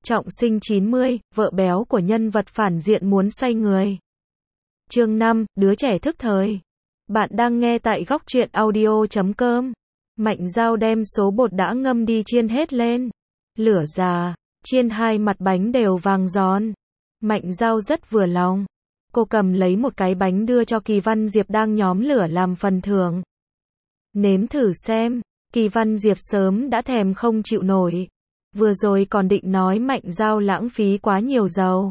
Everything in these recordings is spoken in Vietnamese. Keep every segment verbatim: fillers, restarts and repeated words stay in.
Trọng sinh chín mươi, vợ béo của nhân vật phản diện muốn xoay người. Chương năm, đứa trẻ thức thời. Bạn đang nghe tại góc truyện audio chấm com. Mạnh Dao đem số bột đã ngâm đi chiên hết lên. Lửa già, chiên hai mặt bánh đều vàng giòn. Mạnh Dao rất vừa lòng. Cô cầm lấy một cái bánh đưa cho Kỳ Văn Diệp đang nhóm lửa làm phần thưởng. Nếm thử xem. Kỳ Văn Diệp sớm đã thèm không chịu nổi. Vừa rồi còn định nói Mạnh Dao lãng phí quá nhiều dầu.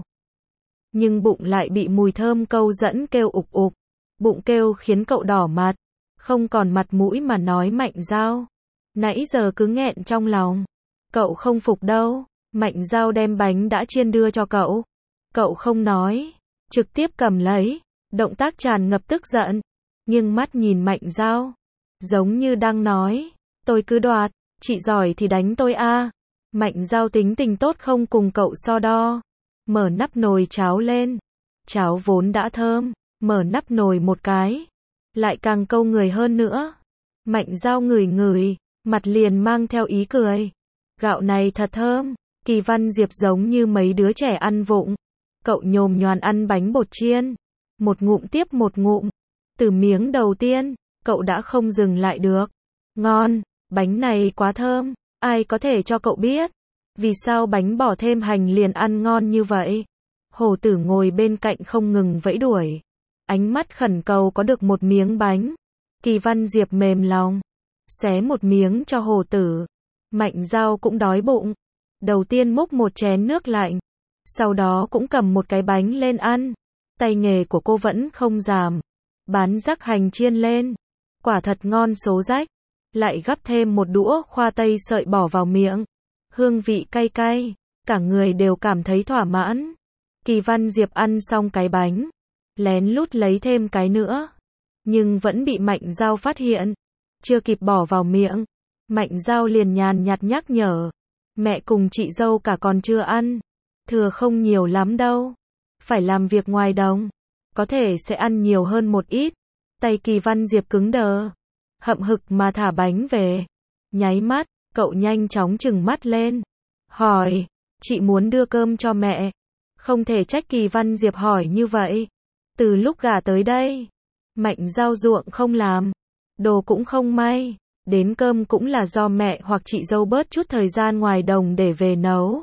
Nhưng bụng lại bị mùi thơm câu dẫn kêu ục ục. Bụng kêu khiến cậu đỏ mặt. Không còn mặt mũi mà nói Mạnh Dao. Nãy giờ cứ nghẹn trong lòng. Cậu không phục đâu. Mạnh Dao đem bánh đã chiên đưa cho cậu. Cậu không nói. Trực tiếp cầm lấy. Động tác tràn ngập tức giận. Nhưng mắt nhìn Mạnh Dao. Giống như đang nói. Tôi cứ đoạt. Chị giỏi thì đánh tôi a. Mạnh Dao tính tình tốt không cùng cậu so đo. Mở nắp nồi cháo lên. Cháo vốn đã thơm. Mở nắp nồi một cái. Lại càng câu người hơn nữa. Mạnh Dao ngửi ngửi. Mặt liền mang theo ý cười. Gạo này thật thơm. Kỳ Văn Diệp giống như mấy đứa trẻ ăn vụng. Cậu nhồm nhoàn ăn bánh bột chiên. Một ngụm tiếp một ngụm. Từ miếng đầu tiên, cậu đã không dừng lại được. Ngon, bánh này quá thơm. Ai có thể cho cậu biết? Vì sao bánh bỏ thêm hành liền ăn ngon như vậy? Hổ tử ngồi bên cạnh không ngừng vẫy đuổi. Ánh mắt khẩn cầu có được một miếng bánh. Kỳ Văn Diệp mềm lòng. Xé một miếng cho hổ tử. Mạnh Dao cũng đói bụng. Đầu tiên múc một chén nước lạnh. Sau đó cũng cầm một cái bánh lên ăn. Tay nghề của cô vẫn không giảm. Bán rắc hành chiên lên. Quả thật ngon số rách. Lại gắp thêm một đũa khoai tây sợi bỏ vào miệng. Hương vị cay cay. Cả người đều cảm thấy thỏa mãn. Kỳ Văn Diệp ăn xong cái bánh. Lén lút lấy thêm cái nữa. Nhưng vẫn bị Mạnh Dao phát hiện. Chưa kịp bỏ vào miệng. Mạnh Dao liền nhàn nhạt nhắc nhở. Mẹ cùng chị dâu cả còn chưa ăn. Thừa không nhiều lắm đâu. Phải làm việc ngoài đồng. Có thể sẽ ăn nhiều hơn một ít. Tay Kỳ Văn Diệp cứng đờ. Hậm hực mà thả bánh về. Nháy mắt, cậu nhanh chóng trừng mắt lên. Hỏi, chị muốn đưa cơm cho mẹ. Không thể trách Kỳ Văn Diệp hỏi như vậy. Từ lúc gả tới đây, Mạnh Dao ruộng không làm. Đồ cũng không may. Đến cơm cũng là do mẹ hoặc chị dâu bớt chút thời gian ngoài đồng để về nấu.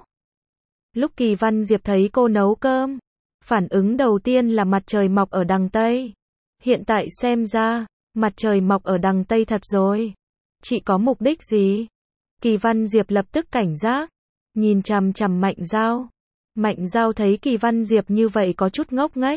Lúc Kỳ Văn Diệp thấy cô nấu cơm, phản ứng đầu tiên là mặt trời mọc ở đằng Tây. Hiện tại xem ra, mặt trời mọc ở đằng Tây thật rồi. Chị có mục đích gì? Kỳ Văn Diệp lập tức cảnh giác. Nhìn chằm chằm Mạnh Dao. Mạnh Dao thấy Kỳ Văn Diệp như vậy có chút ngốc nghếch.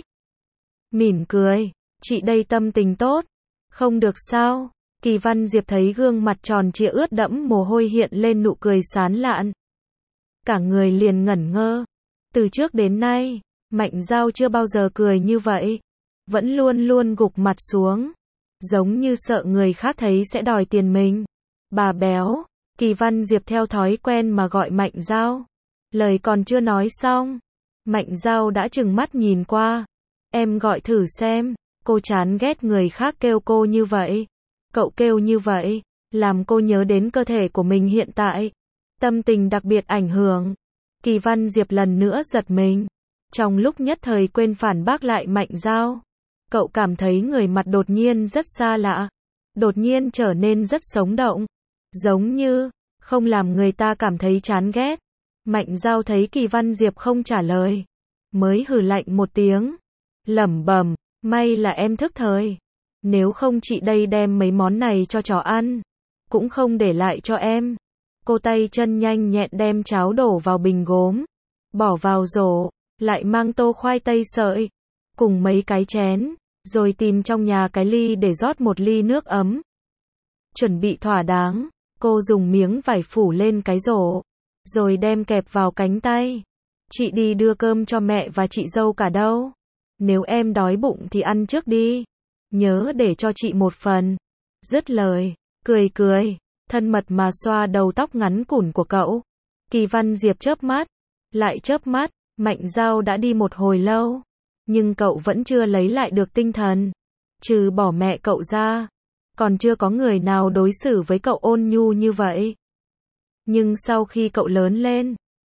Mỉm cười. Chị đây tâm tình tốt. Không được sao? Kỳ Văn Diệp thấy gương mặt tròn trịa ướt đẫm mồ hôi hiện lên nụ cười sán lạn. Cả người liền ngẩn ngơ. Từ trước đến nay, Mạnh Dao chưa bao giờ cười như vậy. Vẫn luôn luôn gục mặt xuống. Giống như sợ người khác thấy sẽ đòi tiền mình. Bà béo. Kỳ Văn Diệp theo thói quen mà gọi Mạnh Dao. Lời còn chưa nói xong. Mạnh Dao đã trừng mắt nhìn qua. Em gọi thử xem. Cô chán ghét người khác kêu cô như vậy. Cậu kêu như vậy. Làm cô nhớ đến cơ thể của mình hiện tại. Tâm tình đặc biệt ảnh hưởng. Kỳ Văn Diệp lần nữa giật mình. Trong lúc nhất thời quên phản bác lại Mạnh Dao. Cậu cảm thấy người mặt đột nhiên rất xa lạ. Đột nhiên trở nên rất sống động. Giống như, không làm người ta cảm thấy chán ghét. Mạnh Dao thấy Kỳ Văn Diệp không trả lời. Mới hừ lạnh một tiếng. Lẩm bẩm, may là em thức thời. Nếu không chị đây đem mấy món này cho chó ăn. Cũng không để lại cho em. Cô tay chân nhanh nhẹn đem cháo đổ vào bình gốm. Bỏ vào rổ. Lại mang tô khoai tây sợi. Cùng mấy cái chén. Rồi tìm trong nhà cái ly để rót một ly nước ấm. Chuẩn bị thỏa đáng. Cô dùng miếng vải phủ lên cái rổ. Rồi đem kẹp vào cánh tay. Chị đi đưa cơm cho mẹ và chị dâu cả đâu. Nếu em đói bụng thì ăn trước đi. Nhớ để cho chị một phần. Dứt lời. Cười cười. Thân mật mà xoa đầu tóc ngắn cũn của cậu. Kỳ Văn Diệp chớp mắt. Lại chớp mắt. Mạnh Dao đã đi một hồi lâu. Nhưng cậu vẫn chưa lấy lại được tinh thần. Trừ bỏ mẹ cậu ra. Còn chưa có người nào đối xử với cậu ôn nhu như vậy. Nhưng sau khi cậu lớn lên,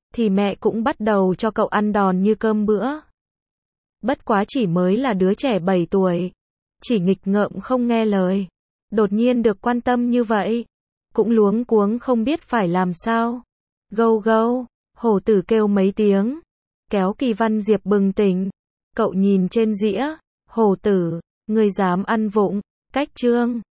thì mẹ cũng bắt đầu cho cậu ăn đòn như cơm bữa. Bất quá chỉ mới là đứa trẻ bảy tuổi, chỉ nghịch ngợm không nghe lời, đột nhiên được quan tâm như vậy, cũng luống cuống không biết phải làm sao. Gâu gâu, hổ tử kêu mấy tiếng, kéo Kỳ Văn Diệp bừng tỉnh. Cậu nhìn trên dĩa, hổ tử, ngươi dám ăn vụng, cách trương.